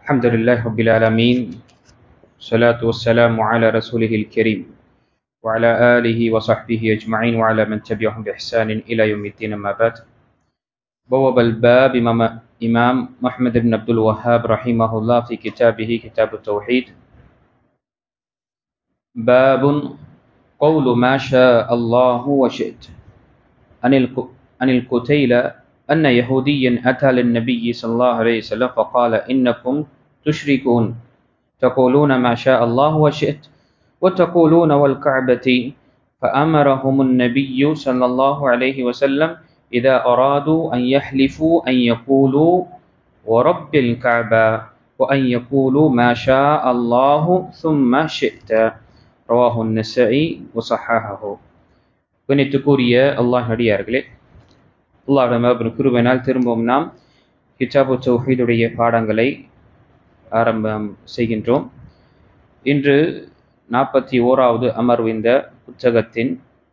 الحمد لله رب العالمين والصلاة والسلام على رسوله الكريم وعلى آله وصحبه أجمعين وعلى من تبعهم بإحسان إلى يوم الدين. أما بعد. بواب الباب إمام محمد بن عبد الوهاب رحمه الله في كتابه كتاب التوحيد. باب قول ما شاء الله وشئت. عن القتيلة أن يهوديا أتى للنبي صلى الله عليه وسلم فقال إنكم تشركون تقولون ما شاء الله وشئت وتقولون والكعبة، فأمرهم النبي صلى الله عليه وسلم إذا أرادوا أن يحلفوا أن يقولوا ورب الكعبة وأن يقولوا ما شاء الله ثم شئت. رواه النسائي وصححه. கணித்துக்குரிய அல்லாஹ் அடியார்களே, அல்லாஹ்வின் கிருபையினால் திரும்பவும் நாம் கிதாபு தௌஹீதுடைய பாடங்களை ஆரம்பம் செய்கின்றோம். இன்று 41வது அமர்வு இந்த புத்தகத்தின்.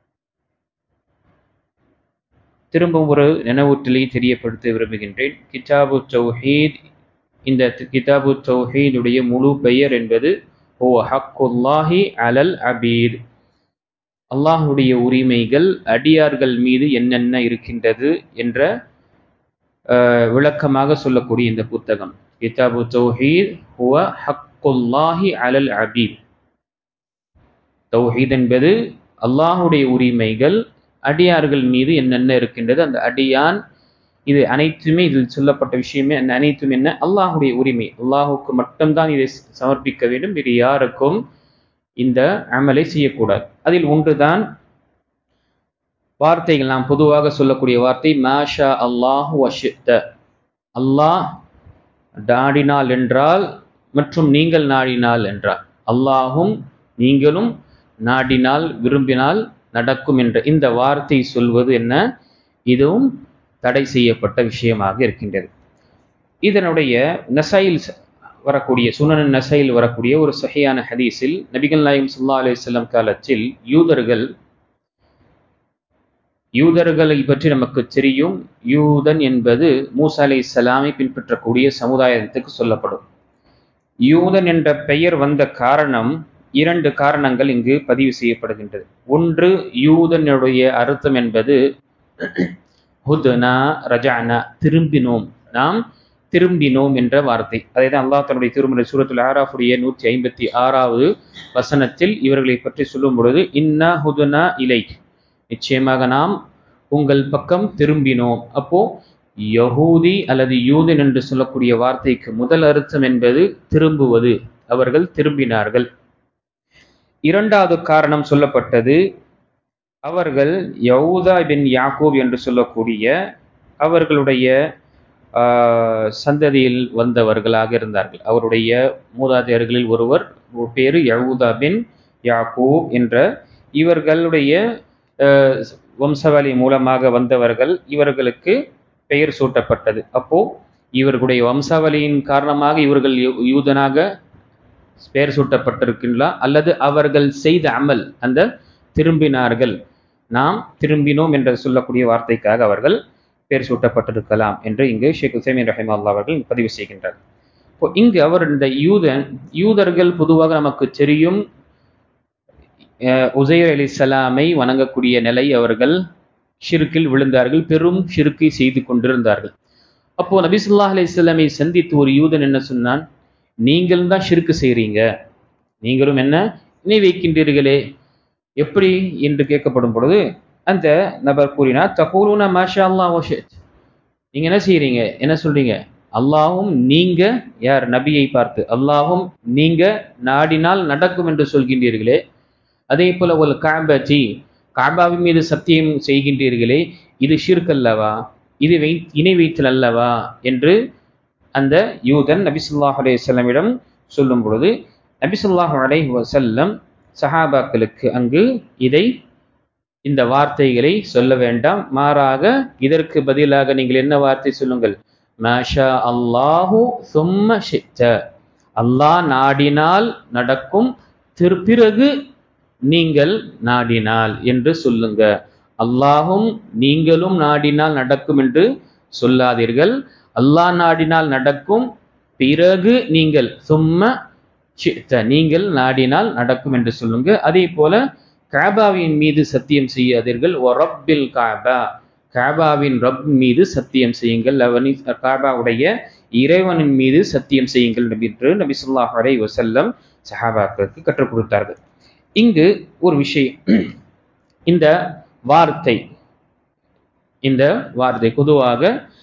திரும்பவும் ஒரு நினைவூட்டலை தெரியப்படுத்த விரும்புகின்றேன். கிதாபு தௌஹீத், இந்த கிதாபு தௌஹீதுடைய முழு பெயர் என்பது ஹக்குல்லாஹி அலல் அபீத், அல்லாஹுடைய உரிமைகள் அடியார்கள் மீது என்னென்ன இருக்கின்றது என்ற விளக்கமாக சொல்லக்கூடிய இந்த புத்தகம். கிதாபு தௌஹீத் ஹுவ ஹக்குல்லாஹி அலல் அபீத். தௌஹீத் என்பது அல்லாஹுடைய உரிமைகள் அடியார்கள் மீது என்னென்ன இருக்கின்றது, அந்த அடியான், இது அனைத்துமே, இதில் சொல்லப்பட்ட விஷயமே அனைத்தும் என்ன, அல்லாஹுடைய உரிமை. அல்லாஹுக்கு மட்டும்தான் இதை சமர்ப்பிக்க வேண்டும், வேறு யாருக்கும் இந்த அமலை செய்யக்கூடாது. அதில் ஒன்றுதான் வார்த்தைகள். நாம் பொதுவாக சொல்லக்கூடிய வார்த்தை மாஷா அல்லாஹு வஷித்த. அல்லாஹ் நாடினால் என்றால் மற்றும் நீங்கள் நாடினால் என்றால், அல்லாஹும் நீங்களும் நாடினால் விரும்பினால் நடக்கும் என்ற இந்த வார்த்தை சொல்வது என்ன, இதுவும் தடை செய்யப்பட்ட விஷயமாக இருக்கின்றது. இதனுடைய நசையில் வரக்கூடிய, சுனன் நசையில் வரக்கூடிய ஒரு சஹீஹான ஹதீஸில் நபிகள் நாயகம் ஸல்லல்லாஹு அலைஹி வஸல்லம் காலத்தில் யூதர்களை பற்றி நமக்கு தெரியும். யூதன் என்பது மூசா அலைஹிஸ்ஸலாமை பின்பற்றக்கூடிய சமுதாயத்துக்கு சொல்லப்படும். யூதன் என்ற பெயர் வந்த காரணம், 2 காரணங்கள் இங்கு பதிவு செய்யப்படுகின்றது. ஒன்று, யூதனுடைய அர்த்தம் என்பது ஹுத்னா ரஜஅனா, திரும்பினோம், நாம் திரும்பினோம் என்ற வார்த்தை. அதை தான் அல்லாஹ் தன்னுடைய திருமறை சூரத்துல் ஆராஃபுடைய 156வது வசனத்தில் இவர்களை பற்றி சொல்லும் பொழுது, இன்னா ஹுத்னா இலைக், நிச்சயமாக நாம் உங்கள் பக்கம் திரும்பினோம். அப்போ யஹூதி அல்லது யூதன் என்று சொல்லக்கூடிய வார்த்தைக்கு முதல் அர்த்தம் என்பது திரும்புவது, அவர்கள் திரும்பினார்கள். 2வது காரணம் சொல்லப்பட்டது, அவர்கள் யஹூதா பின் யாக்கூப் என்று சொல்லக்கூடிய அவர்களுடைய சந்ததியில் வந்தவர்களாக இருந்தார்கள். அவருடைய மூதாதையர்களில் ஒருவர் பேரு யஹூதா பின் யாக்கூப் என்ற இவர்களுடைய வம்சவழி மூலமாக வந்தவர்கள், இவர்களுக்கு பெயர் சூட்டப்பட்டது. அப்போ இவர்களுடைய வம்சாவளியின் காரணமாக இவர்கள் யூதனாக பெயர் சூட்டப்பட்டிருக்கின்றா, அல்லது அவர்கள் செய்த அமல், அந்த திரும்பினார்கள், நாம் திரும்பினோம் என்று சொல்லக்கூடிய வார்த்தைக்காக அவர்கள் பெயர் சூட்டப்பட்டிருக்கலாம் என்று இங்கு ஷேக் உசைமீன் ரஹிமஹுல்லாஹ் அவர்கள் பதிவு செய்கின்றார். இப்போ இங்கு அவர் இந்த யூதர்கள் பொதுவாக நமக்கு தெரியும், உசைர் அலைஹிஸ்ஸலாமை வணங்கக்கூடிய நிலை, அவர்கள் ஷிர்கில் விழுந்தார்கள், பெரும் ஷிர்கை செய்து கொண்டிருந்தார்கள். அப்போ நபி ஸல்லல்லாஹு அலைஹி வஸல்லமை சந்தித்து ஒரு யூதன் என்ன சொன்னான், நீங்கள் தான் ஷிர்கு செய்றீங்க, நீங்களும் என்ன இணை வைக்கின்றீர்களே, எப்படி என்று கேட்கப்படும் பொழுது அந்த நபர் கூறினார், தகூலுன மாஷா அல்லாஹ் வஷித், நீங்க என்ன செய்றீங்க, என்ன சொல்றீங்க, அல்லாஹும் நீங்க, யார், நபியை பார்த்து, அல்லாஹும் நீங்க நாடினால் நடக்கும் என்று சொல்கின்றீர்களே, அதே போல ஒரு கஅபதி, கஅபாவின் மீது சத்தியம் செய்கின்றீர்களே, இது ஷிர்க் அல்லவா, இது இணை வைத்தல் அல்லவா என்று அந்த யூதன் நபி ஸல்லல்லாஹு அலைஹி வஸல்லமிடம் சொல்லும் பொழுது, நபி ஸல்லல்லாஹு அலைஹி வஸல்லம் சஹாபாக்களுக்கு அங்கு இந்த வார்த்தைகளை சொல்ல வேண்டாம், மாறாக இதற்கு பதிலாக நீங்கள் என்ன வார்த்தை சொல்லுங்கள், மாஷா அல்லாஹு சும்ம ஷித்த, அல்லாஹ் நாடினால் நடக்கும், பிறகு நீங்கள் நாடினால் என்று சொல்லுங்க. அல்லாஹும் நீங்களும் நாடினால் நடக்கும் என்று சொல்லாதீர்கள். அல்லாஹ் நாடினால் நடக்கும், பிறகு நீங்கள் சும்மா நீங்கள் நாடினால் நடக்கும் என்று சொல்லுங்க. அதே போல காபாவின் மீது சத்தியம் செய்யாதீர்கள். ரப்பில் காபா, காபாவின் ரப் மீது சத்தியம் செய்யுங்கள், காபாவுடைய இறைவனின் மீது சத்தியம் செய்யுங்கள் என்று நபி ஸல்லல்லாஹு அலைஹி வஸல்லம் சஹாபாக்களுக்கு கற்றுக் கொடுத்தார்கள். இங்கு ஒரு விஷயம், இந்த வார்த்தை பொதுவாக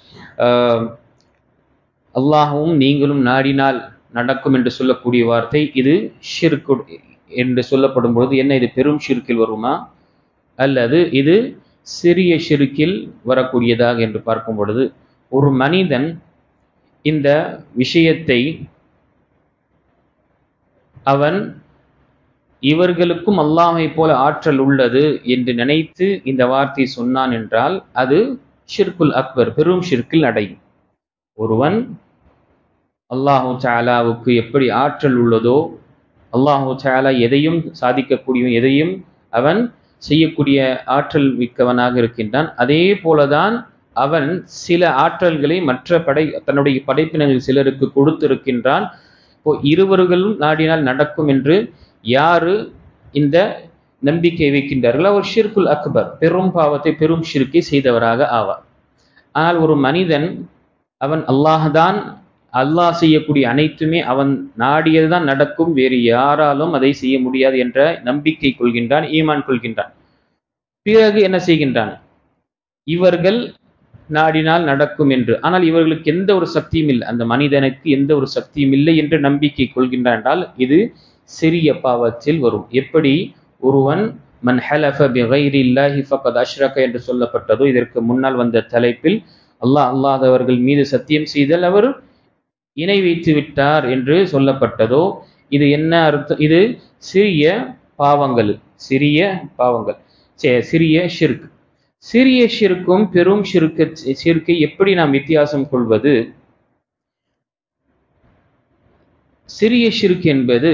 அல்லாஹ்வும் நீங்களும் நாடினால் நடக்கும் என்று சொல்லக்கூடிய வார்த்தை, இது ஷிர்க் என்று சொல்லப்படும் பொழுது என்ன, இது பெரும் ஷிர்கில் வருமா அல்லது இது சிறிய ஷிர்கில் வரக்கூடியதாக என்று பார்க்கும் பொழுது, ஒரு மனிதன் இந்த விஷயத்தை அவன் இவர்களுக்கும் அல்லாஹை போல ஆற்றல் உள்ளது என்று நினைத்து இந்த வார்த்தை சொன்னான் என்றால் அது ஷிர்குல் அக்பர், பெரும் ஷிர்கில் அடையும். ஒருவன் அல்லாஹு தஆலாவுக்கு எப்படி ஆற்றல் உள்ளதோ, அல்லாஹு தஆலா எதையும் சாதிக்கக்கூடிய, எதையும் அவன் செய்யக்கூடிய ஆற்றல் மிக்கவனாக இருக்கின்றான். அதே போலதான் அவன் சில ஆற்றல்களை மற்ற தன்னுடைய படைப்பினர்கள் சிலருக்கு கொடுத்திருக்கின்றான். இப்போ இருவர்களும் நாடினால் நடக்கும் என்று யாரு இந்த நம்பிக்கை வைக்கின்றார்கள், அவர் ஷிர்குல் அக்பர், பெரும் பாவத்தை, பெரும் ஷிர்கை செய்தவராக ஆவார். ஆனால் ஒரு மனிதன் அவன் அல்லாஹ் செய்யக்கூடிய அனைத்துமே அவன் நாடியதுதான் நடக்கும், வேறு யாராலும் அதை செய்ய முடியாது என்ற நம்பிக்கை கொள்கின்றான், ஈமான் கொள்கின்றான். பிறகு என்ன செய்கின்றான், இவர்கள் நாடினால் நடக்கும் என்று, ஆனால் இவர்களுக்கு எந்த ஒரு சக்தியும் இல்லை, அந்த மனிதனுக்கு எந்த ஒரு சக்தியும் இல்லை என்று நம்பிக்கை கொள்கின்றான் என்றால் இது சிறிய பாவத்தில் வரும். எப்படி ஒருவன் மன் ஹலஃப பிகைரில்லாஹி ஃபக்கத் அஷ்ரக என்று சொல்லப்பட்டதோ, இதற்கு முன்னால் வந்த தலைப்பில் அல்லாதவர்கள் மீது சத்தியம் செய்தல் அவர் இணை வைத்து விட்டார் என்று சொல்லப்பட்டதோ, இது என்ன அர்த்தம், இது சிறிய பாவங்கள், சிறிய ஷிர்க். சிறிய ஷிர்க்கும் பெரும் ஷிர்க்கை எப்படி நாம் வித்தியாசம் கொள்வது? சிறிய ஷிர்க் என்பது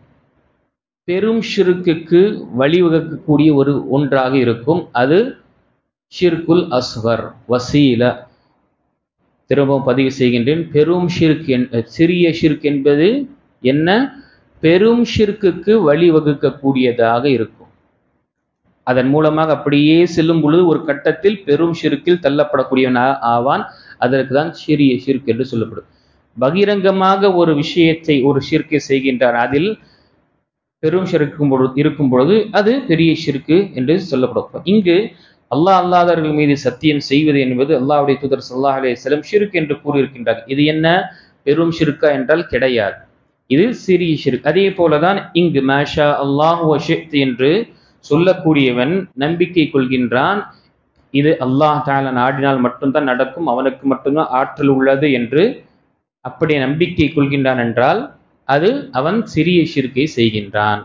பெரும் ஷிர்க்குக்கு வழிவகுக்கக்கூடிய ஒன்றாக இருக்கும். அது ஷிர்குல் அஸ்கர் வசீலா. திரும்பவும் பதிவு செய்கின்றேன், பெரும் ஷிர்க், சிறிய ஷிர்க் என்பது என்ன, பெரும் ஷிர்க்குக்கு வழிவகுக்கக்கூடியதாக இருக்கும். அதன் மூலமாக அப்படியே செல்லும் பொழுது ஒரு கட்டத்தில் பெரும் ஷிர்கில் தள்ளப்படக்கூடியவன் ஆவான். அதற்கு தான் சிறிய ஷிர்க் என்று சொல்லப்படும். பகிரங்கமாக ஒரு விஷயத்தை, ஒரு ஷிர்கை செய்கின்றார், அதில் பெரும் ஷிர்க் இருக்கும் பொழுது அது பெரிய ஷிர்கு என்று சொல்லப்படும். இங்கு அல்லாஹ் அல்லாதவர்கள் மீது சத்தியம் செய்வது என்பது அல்லாஹ்வுடைய தூதர் ஸல்லல்லாஹு அலைஹி வஸல்லம் ஷிர்க் என்று கூறியிருக்கின்றார். இது என்ன, பெரும் ஷிர்கா என்றால் கிடையாது, இது சிறிய ஷிர்க். அதே போலதான் இங்கு மாஷா அல்லாஹ் வ ஷிஅத் என்று சொல்லக்கூடியவன் நம்பிக்கை கொள்கின்றான், இது அல்லாஹ் தஆலா நாடினால் மட்டும்தான் நடக்கும், அவனுக்கு மட்டும்தான் ஆற்றல் உள்ளது என்று அப்படி நம்பிக்கை கொள்கின்றான் என்றால் அது அவன் சிறிய ஷிர்கை செய்கின்றான்.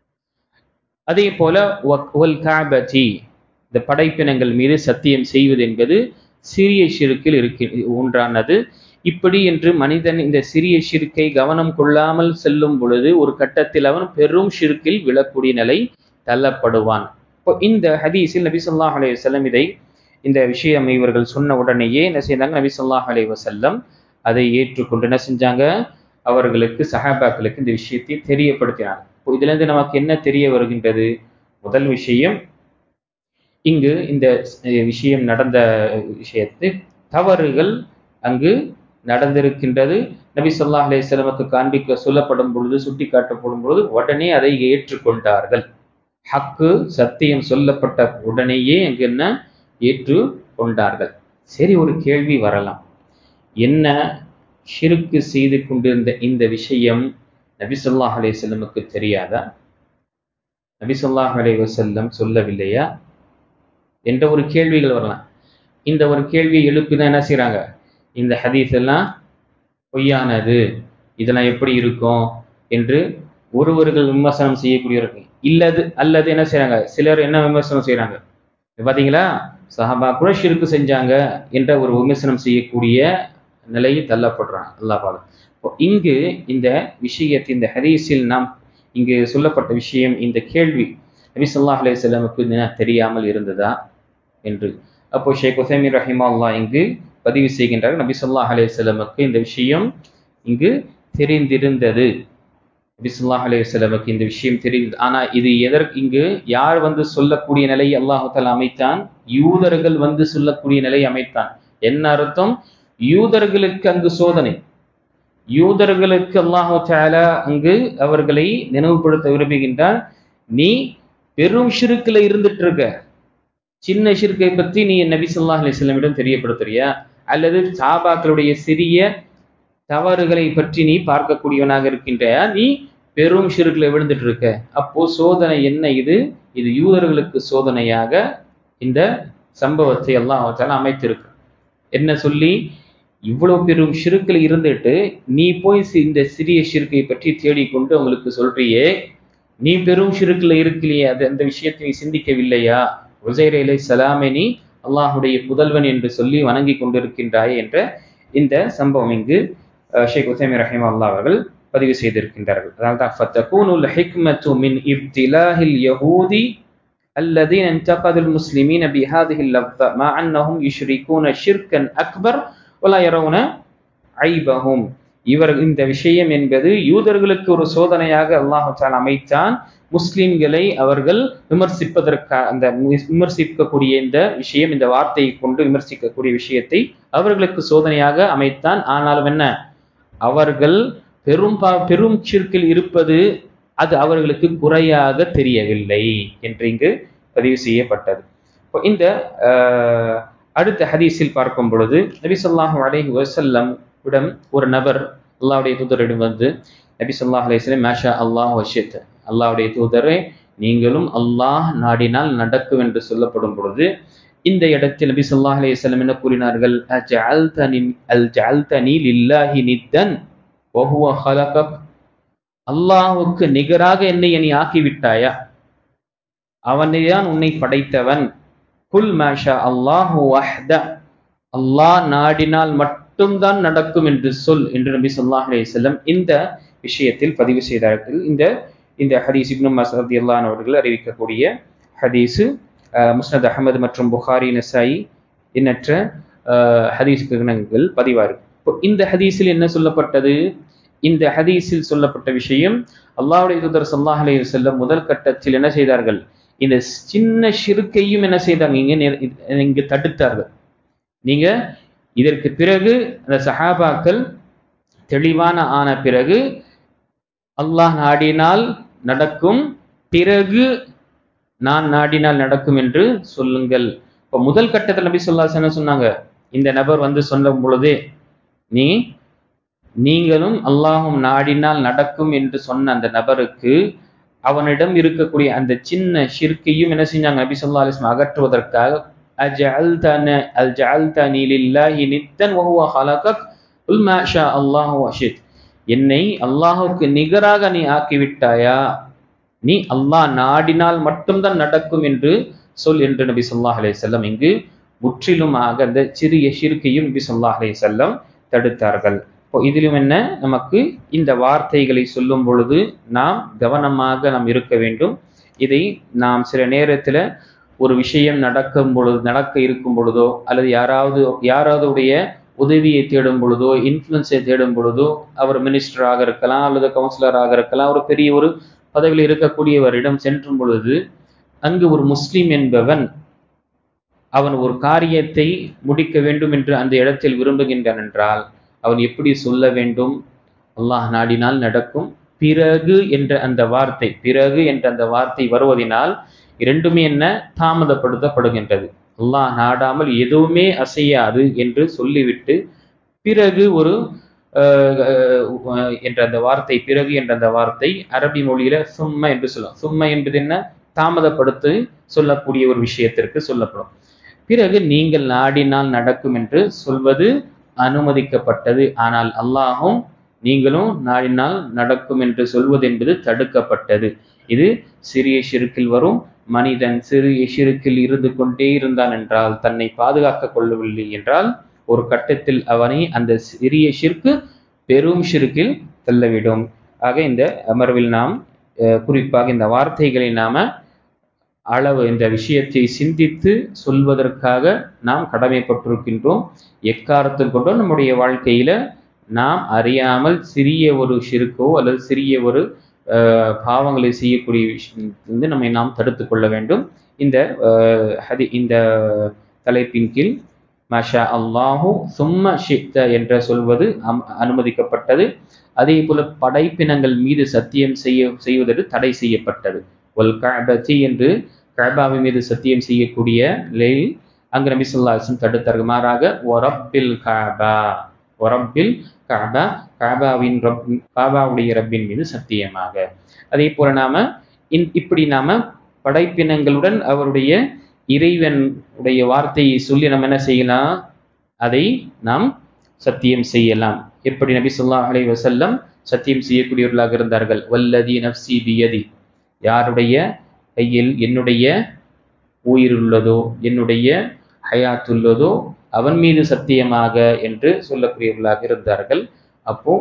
அதே போல வல் கஅபதி, இந்த படைப்பினங்கள் மீது சத்தியம் செய்வது என்பது சிறிய ஷிர்கில் ஒன்றானது. இப்படி என்று மனிதன் இந்த சிறிய ஷிர்கை கவனம் கொள்ளாமல் செல்லும் பொழுது ஒரு கட்டத்தில் அவன் பெரும் ஷிர்கில் விழக்கூடிய நிலை தள்ளப்படுவான். இப்போ இந்த ஹதீஸில் நபி ஸல்லல்லாஹு அலைஹி வஸல்லம் இந்த விஷயம் இவர்கள் சொன்ன உடனேயே என்ன செய்தாங்க, நபி ஸல்லல்லாஹு அலைஹி வஸல்லம் அதை ஏற்றுக்கொண்டு என்ன செஞ்சாங்க, அவர்களுக்கு, சஹாபாக்களுக்கு இந்த விஷயத்தை தெரியப்படுத்தினாங்க. இப்போ இதுல இருந்து நமக்கு என்ன தெரிய வருகின்றது? முதல் விஷயம், இங்கு இந்த விஷயம் நடந்த விஷயத்து தவறுகள் அங்கு நடந்திருக்கின்றது. நபி ஸல்லல்லாஹு அலைஹி வஸல்லமுக்கு காண்பிக்க சொல்லப்படும் பொழுது, சுட்டி காட்டப்படும் பொழுது உடனே அதை ஏற்றுக்கொண்டார்கள். ஹக்கு, சத்தியம் சொல்லப்பட்ட உடனேயே அங்கு என்ன, ஏற்றுக்கொண்டார்கள். சரி, ஒரு கேள்வி வரலாம், என்ன, ஷிர்க் செய்து கொண்டிருந்த இந்த விஷயம் நபி ஸல்லல்லாஹு அலைஹி வஸல்லமுக்கு தெரியாதா, நபி ஸல்லல்லாஹு அலைஹி வஸல்லம் சொல்லவில்லையா என்ற ஒரு கேள்விகள் வரலாம். இந்த ஒரு கேள்வியை எழுப்பிதான் என்ன செய்யறாங்க, இந்த ஹதீஸ் எல்லாம் பொய்யானது, இதெல்லாம் எப்படி இருக்கும் என்று ஒருவர்கள் விமர்சனம் செய்யக்கூடியவர்கள் அல்லது என்ன செய்யறாங்க, சிலர் என்ன விமர்சனம் செய்யறாங்க பாத்தீங்களா, சஹாபா கூட ஷிர்க் செஞ்சாங்க என்ற ஒரு விமர்சனம் செய்யக்கூடிய நிலையை தள்ளப்படுறாங்க. அல்லாஹ் பாதுகாக்கணும். இங்கு இந்த விஷயத்தை, இந்த ஹதீஸில் நாம் இங்கு சொல்லப்பட்ட விஷயம், இந்த கேள்வி நபி ஸல்லல்லாஹு அலைஹி வஸல்லமுக்கு தெரியாமல் இருந்ததா என்று. அப்போ ஷேக் உஸைமீன் ரஹிமஹுல்லாஹ் இங்கு பதிவு செய்கின்றார்கள், நபி ஸல்லல்லாஹு அலைஹி வஸல்லமுக்கு இந்த விஷயம் இங்கு தெரிந்திருந்தது. நபி ஸல்லல்லாஹு அலைஹி வஸல்லமுக்கு இந்த விஷயம் தெரிந்தது. ஆனா இது இங்கு யார் சொல்லக்கூடிய நிலை அல்லாஹ் தஆலா அமைத்தான்? யூதர்கள் சொல்லக்கூடிய நிலை அமைத்தான். என்ன அர்த்தம்? யூதர்களுக்கு அங்கு சோதனை. யூதர்களுக்கு அல்லாஹ் தஆலா அங்கு அவர்களை நினைவுபடுத்த விரும்புகின்றான். நீ பெரும் ஷிர்க்ல இருந்துட்டு இருக்க, சின்ன ஷிர்க்கை பற்றி நீ நபி ஸல்லல்லாஹு அலைஹி வஸல்லமிடம் தெரியப்படுத்துறியா? அல்லது சஹாபாக்களுடைய சிறிய தவறுகளை பற்றி நீ பார்க்கக்கூடியவனாக இருக்கின்றாயா? நீ பெரும் ஷிர்க்ல விழுந்துட்டு இருக்க. அப்போ சோதனை என்ன? இது யூதர்களுக்கு சோதனையாக இந்த சம்பவத்தை அல்லாஹ் தஆலா அமைத்திருக்கு. என்ன சொல்லி? இவ்வளவு பெரும் ஷிர்க்ல இருந்துட்டு நீ போய் இந்த சிறிய ஷிர்க்கை பற்றி தேடிக்கொண்டு அவங்களுக்கு சொல்றியே, நீ பெரும் ஷிர்க்ல இருக்கலையே, அந்த விஷயத்தை நீ சிந்திக்கவில்லையா? உஸைர் அலைஹிஸ்ஸலாமை நீ அல்லாஹுடைய புதல்வன் என்று சொல்லி வணங்கி கொண்டிருக்கின்றாய் என்ற இந்த சம்பவம் இங்கு ஷேக் உஸைமீன் ரஹிமஹுல்லாஹ் அவர்கள் பதிவு செய்திருக்கின்றார்கள். அதனால்தான் ஃபதகூனுல் ஹிக்மத்து மின் இப்திலாஹில் யஹூதி الذين انتقدوا المسلمين بهذه اللفظة مع أنهم يشركون شركا أكبر ولا يرون عيبهم. இந்த விஷயம் என்பது யூதர்களுக்கு ஒரு சோதனையாக அல்லாஹ் தஆலா அமைத்தான். முஸ்லிம்களை அவர்கள் விமர்சிப்பதற்காக, அந்த விமர்சிக்கக்கூடிய இந்த விஷயம், இந்த வார்த்தையை கொண்டு விமர்சிக்கக்கூடிய விஷயத்தை அவர்களுக்கு சோதனையாக அமைத்தான். ஆனாலும் என்ன, அவர்கள் பெரும் ஷிர்கில் இருப்பது அது அவர்களுக்கு குறையாக தெரியவில்லை என்று இங்கு பதிவு செய்யப்பட்டது. இந்த அடுத்த ஹதீஸில் பார்க்கும் பொழுது நபி ஸல்லல்லாஹு அலைஹி வஸல்லம் இடம் ஒரு நபர் அல்லாஹ்வுடைய தூதரிடம் நபி ஸல்லல்லாஹு அலைஹி வஸல்லம் மாஷா அல்லாஹ் வஷித், அல்லாஹ்வுடைய தூதரே நீங்களும் அல்லாஹ் நாடினால் நடக்கும் என்று சொல்லப்படும் பொழுது இந்த இடத்தில் நபி ஸல்லல்லாஹு அலைஹி வஸல்லம் என்ன கூறினார்கள்? அஜஅல்தனி லில்லாஹி நித்தன் வஹுவ ஹலகக், அல்லாஹ்வுக்கு நிகராக என்னை நீ ஆக்கிவிட்டாயா? அவனைதான் உன்னை படைத்தவன். குல் மாஷா அல்லாஹு வஹ்த, அல்லாஹ் நாடினால் மட்டும்தான் நடக்கும் என்று சொல் என்று நபி ஸல்லல்லாஹு அலைஹி வஸல்லம் இந்த விஷயத்தில் பதிவு செய்தார்கள். இந்த ஹதீஸ் இப்னு மஸ்ஊத் ரலியல்லாஹு அன்ஹு அவர்கள் அறிவிக்கக்கூடிய ஹதீஸ். முஸ்னத் அஹ்மத் மற்றும் புகாரி, நசாயி எண்ணற்ற ஹதீஸ் கிரந்தங்கள் பதிவாரு. இந்த ஹதீஸில் என்ன சொல்லப்பட்டது? இந்த ஹதீஸில் சொல்லப்பட்ட விஷயம், அல்லாஹ்வுடைய தூதர் ஸல்லல்லாஹு அலைஹி வஸல்லம் முதல் கட்டத்தில் என்ன செய்தார்கள்? இந்த சின்ன ஷிர்க்கையும் என்ன செய்தாங்க? இங்கு தடுத்தார்கள். நீங்க இதற்கு பிறகு அந்த சஹாபாக்கள் தெளிவான ஆன பிறகு அல்லாஹ் நாடினால் நடக்கும், பிறகு நான் நாடினால் நடக்கும் என்று சொல்லுங்கள். இப்போ முதல் கட்டத்தில் நபி ஸல்லல்லாஹு அலைஹி வஸல்லம் சொன்னாங்க, இந்த நபர் சொல்லும் பொழுதே நீங்களும் அல்லாஹும் நாடினால் நடக்கும் என்று சொன்ன அந்த நபருக்கு அவனிடம் இருக்கக்கூடிய அந்த சின்ன ஷிர்க்கையும் என்ன செஞ்சாங்க? நபி ஸல்லல்லாஹு அலைஹி வஸல்லம் அகற்றுவதற்காக அஜஅல்தனி லில்லாஹி நித்தன் வஹுவ ஹலகக் குல் மா ஷா அல்லாஹு வஷித், என்னை அல்லாஹ்வுக்கு நிகராக நீ ஆக்கிவிட்டாயா? நீ அல்லாஹ் நாடினால் மட்டும்தான் நடக்கும் என்று சொல் என்று நபி ஸல்லல்லாஹு அலைஹி வஸல்லம் இங்கு முற்றிலுமாக அந்த சிறிய ஷிர்க்கையும் நபி ஸல்லல்லாஹு அலைஹி வஸல்லம் தடுத்தார்கள். இதிலும் என்ன, நமக்கு இந்த வார்த்தைகளை சொல்லும் பொழுது நாம் கவனமாக நாம் இருக்க வேண்டும். இதை நாம் சில நேரத்தில் ஒரு விஷயம் நடக்க இருக்கும் பொழுதோ, அல்லது யாராவதுடைய உதவியை தேடும் பொழுதோ, இன்ஃப்ளூயன்ஸை தேடும் பொழுதோ, அவர் மினிஸ்டராக இருக்கலாம் அல்லது கவுன்சிலராக இருக்கலாம், ஒரு பெரிய ஒரு பதவியில் இருக்கக்கூடியவரிடம் சென்றும் பொழுது அங்கு ஒரு முஸ்லிம் என்பவன் அவன் ஒரு காரியத்தை முடிக்க வேண்டும் என்று அந்த இடத்தில் விரும்புகின்றான் என்றால் அவன் எப்படி சொல்ல வேண்டும்? அல்லாஹ் நாடினால் நடக்கும், பிறகு என்ற அந்த வார்த்தை வருவதனால் இரண்டுமே என்ன தாமதப்படுத்தப்படுகின்றது. அல்லாஹ் நாடாமல் எதுவுமே அசையாது என்று சொல்லிவிட்டு பிறகு ஒரு என்ற அந்த வார்த்தை, பிறகு என்ற அந்த வார்த்தை அரபி மொழியில சும்ம என்று சொல்லலாம். சும்ம என்பது என்ன? தாமதப்படுத்தி சொல்லக்கூடிய ஒரு விஷயத்திற்கு சொல்லப்படும். பிறகு நீங்கள் நாடினால் நடக்கும் என்று சொல்வது அனுமதிக்கப்பட்டது. ஆனால் அல்லாஹும் நீங்களும் நாடினால் நடக்கும் என்று சொல்வது என்பது தடுக்கப்பட்டது. இது சிறிய ஷிர்கில் வரும். மனிதன் சிறிய ஷிர்கில் இருந்து கொண்டே இருந்தான் என்றால், தன்னை பாதுகாக்க கொள்ளவில்லை என்றால், ஒரு கட்டத்தில் அவனை அந்த சிறிய ஷிர்கு பெரும் ஷிர்கில் தள்ளவிடும். ஆக இந்த அமர்வில் நாம் குறிப்பாக இந்த வார்த்தைகளை நாம இந்த விஷயத்தை சிந்தித்து சொல்வதற்காக நாம் கடமைப்பட்டிருக்கின்றோம். எக்காரணத்தில் கொண்டும் நம்முடைய வாழ்க்கையில நாம் அறியாமல் சிறிய ஒரு ஷிர்கோ அல்லது சிறிய ஒரு பாவங்களை செய்யக்கூடிய விஷயம் நம்மை நாம் தடுத்து கொள்ள வேண்டும். இந்த இந்த தலைப்பின் கீழ் மாஷா அல்லாஹு சும்ம ஷித்த என்ற சொல்வது அனுமதிக்கப்பட்டது. அதே போல படைப்பினங்கள் மீது சத்தியம் செய்வதற்கு தடை செய்யப்பட்டது. வல் கஅபதி என்று கஅபாவின் மீது சத்தியம் செய்யக்கூடிய நிலையில் அங்கு நபி ஸல்லல்லாஹு அலைஹி வஸல்லம் தடுத்தார்கள். மாறாக வரப்பில் கஅபா, வரப்பில் கஅபா, கஅபாவின் ரப், கஅபாவுடைய ரப்பின் மீது சத்தியமாக. அதே போல இப்படி நாம படைப்பினங்களுடன் அவருடைய இறைவன் உடைய வார்த்தையை சொல்லி நம்ம என்ன செய்யலாம், அதை நாம் சத்தியம் செய்யலாம். எப்படி நபி ஸல்லல்லாஹு அலைஹி வஸல்லம் சத்தியம் செய்யக்கூடியவர்களாக இருந்தார்கள். வல்லதி நஃப்ஸி பியதி, யாருடைய கையில் என்னுடைய உயிர் உள்ளதோ, என்னுடைய ஹயாத் உள்ளதோ அவன் மீது சத்தியமாக என்று சொல்லக்கூடியவர்களாக இருந்தார்கள். அப்போ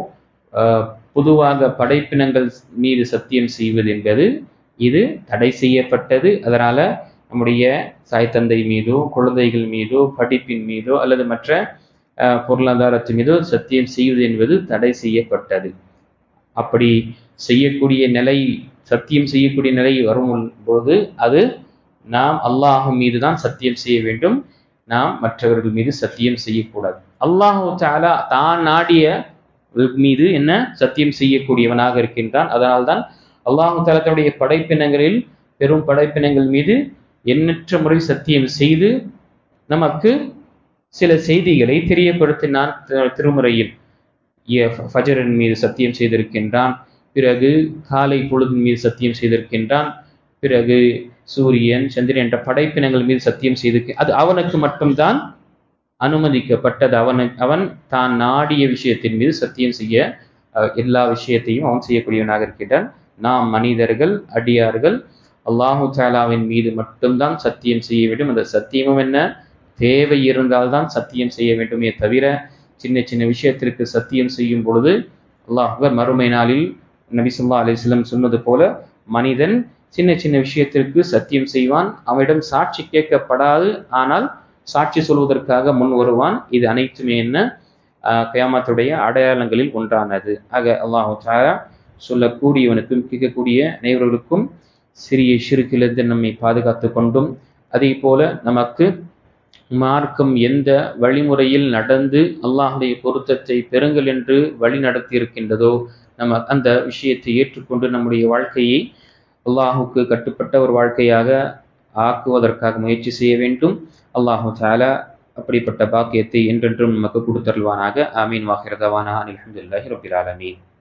பொதுவாக படைப்பினங்கள் மீது சத்தியம் செய்வது என்பது இது தடை செய்யப்பட்டது. அதனால நம்முடைய தாய் தந்தை மீதோ, குழந்தைகள் மீதோ, படிப்பின் மீதோ அல்லது மற்ற பொருளாதாரத்தின் மீதோ சத்தியம் செய்வது என்பது தடை செய்யப்பட்டது. அப்படி செய்யக்கூடிய நிலை, சத்தியம் செய்யக்கூடிய நிலை வரும்போது அது நாம் அல்லாஹ் மீது தான் சத்தியம் செய்ய வேண்டும், நாம் மற்றவர்கள் மீது சத்தியம் செய்யக்கூடாது. அல்லாஹு தஆலா தான் நாடிய மீது என்ன சத்தியம் செய்யக்கூடியவனாக இருக்கின்றான். அதனால்தான் அல்லாஹு தஆலா தன்னுடைய படைப்பினங்களில் பெரும் படைப்பினங்கள் மீது எண்ணற்ற முறை சத்தியம் செய்து நமக்கு சில செய்திகளை தெரியப்படுத்தினான். திருமுறையில் ஃபஜரின் மீது சத்தியம் செய்திருக்கின்றான், பிறகு காலை பொழுதின் மீது சத்தியம் செய்திருக்கின்றான், பிறகு சூரியன், சந்திரன் என்ற படைப்பினங்கள் மீது சத்தியம் செய்து அது அவனுக்கு மட்டும்தான் அனுமதிக்கப்பட்டது. அவன் தான் நாடிய விஷயத்தின் மீது சத்தியம் செய்ய எல்லா விஷயத்தையும் அவன் செய்யக்கூடியவனாக இருக்கின்றான். நாம் மனிதர்கள், அடியார்கள் அல்லாஹு தஆலாவின் மீது மட்டும்தான் சத்தியம் செய்ய வேண்டும். அந்த சத்தியமும் என்ன, தேவை இருந்தால்தான் சத்தியம் செய்ய வேண்டுமே தவிர சின்ன சின்ன விஷயத்திற்கு சத்தியம் செய்யும் பொழுது அல்லாஹ் மறுமை நாளில் நபி ஸல்லல்லாஹு அலைஹி வஸல்லம் சொன்னது போல மனிதன் சின்ன சின்ன விஷயத்திற்கு சத்தியம் செய்வான், அவனிடம் சாட்சி கேட்கப்படாது, ஆனால் சாட்சி சொல்வதற்காக முன் வருவான். இது அனைத்துமே என்ன, கியாமத்துடைய அடையாளங்களில் ஒன்றானது. ஆக அல்லாஹு தஆலா சொல்லக்கூடியவனுக்கும் கேட்கக்கூடிய அனைவர்களுக்கும் சிறிய ஷிர்கிலிருந்து நம்மை பாதுகாத்து கொண்டும், அதே போல நமக்கு மார்க்கம் எந்த வழிமுறையில் நடந்து அல்லாஹுடைய பொருத்தத்தை பெறுங்கள் என்று வழி நடத்தி இருக்கின்றதோ நம்ம அந்த விஷயத்தை ஏற்றுக்கொண்டு நம்முடைய வாழ்க்கையை அல்லாஹுக்கு கட்டுப்பட்ட ஒரு வாழ்க்கையாக ஆக்குவதற்காக முயற்சி செய்ய வேண்டும். அல்லாஹு தஆலா அப்படிப்பட்ட பாக்கியத்தை என்றென்றும் நமக்கு கொடுத்தருள்வானாக. ஆமீன். வாஹிர தவானா அல்ஹம்துலில்லாஹி ரப்பில் ஆலமீன்.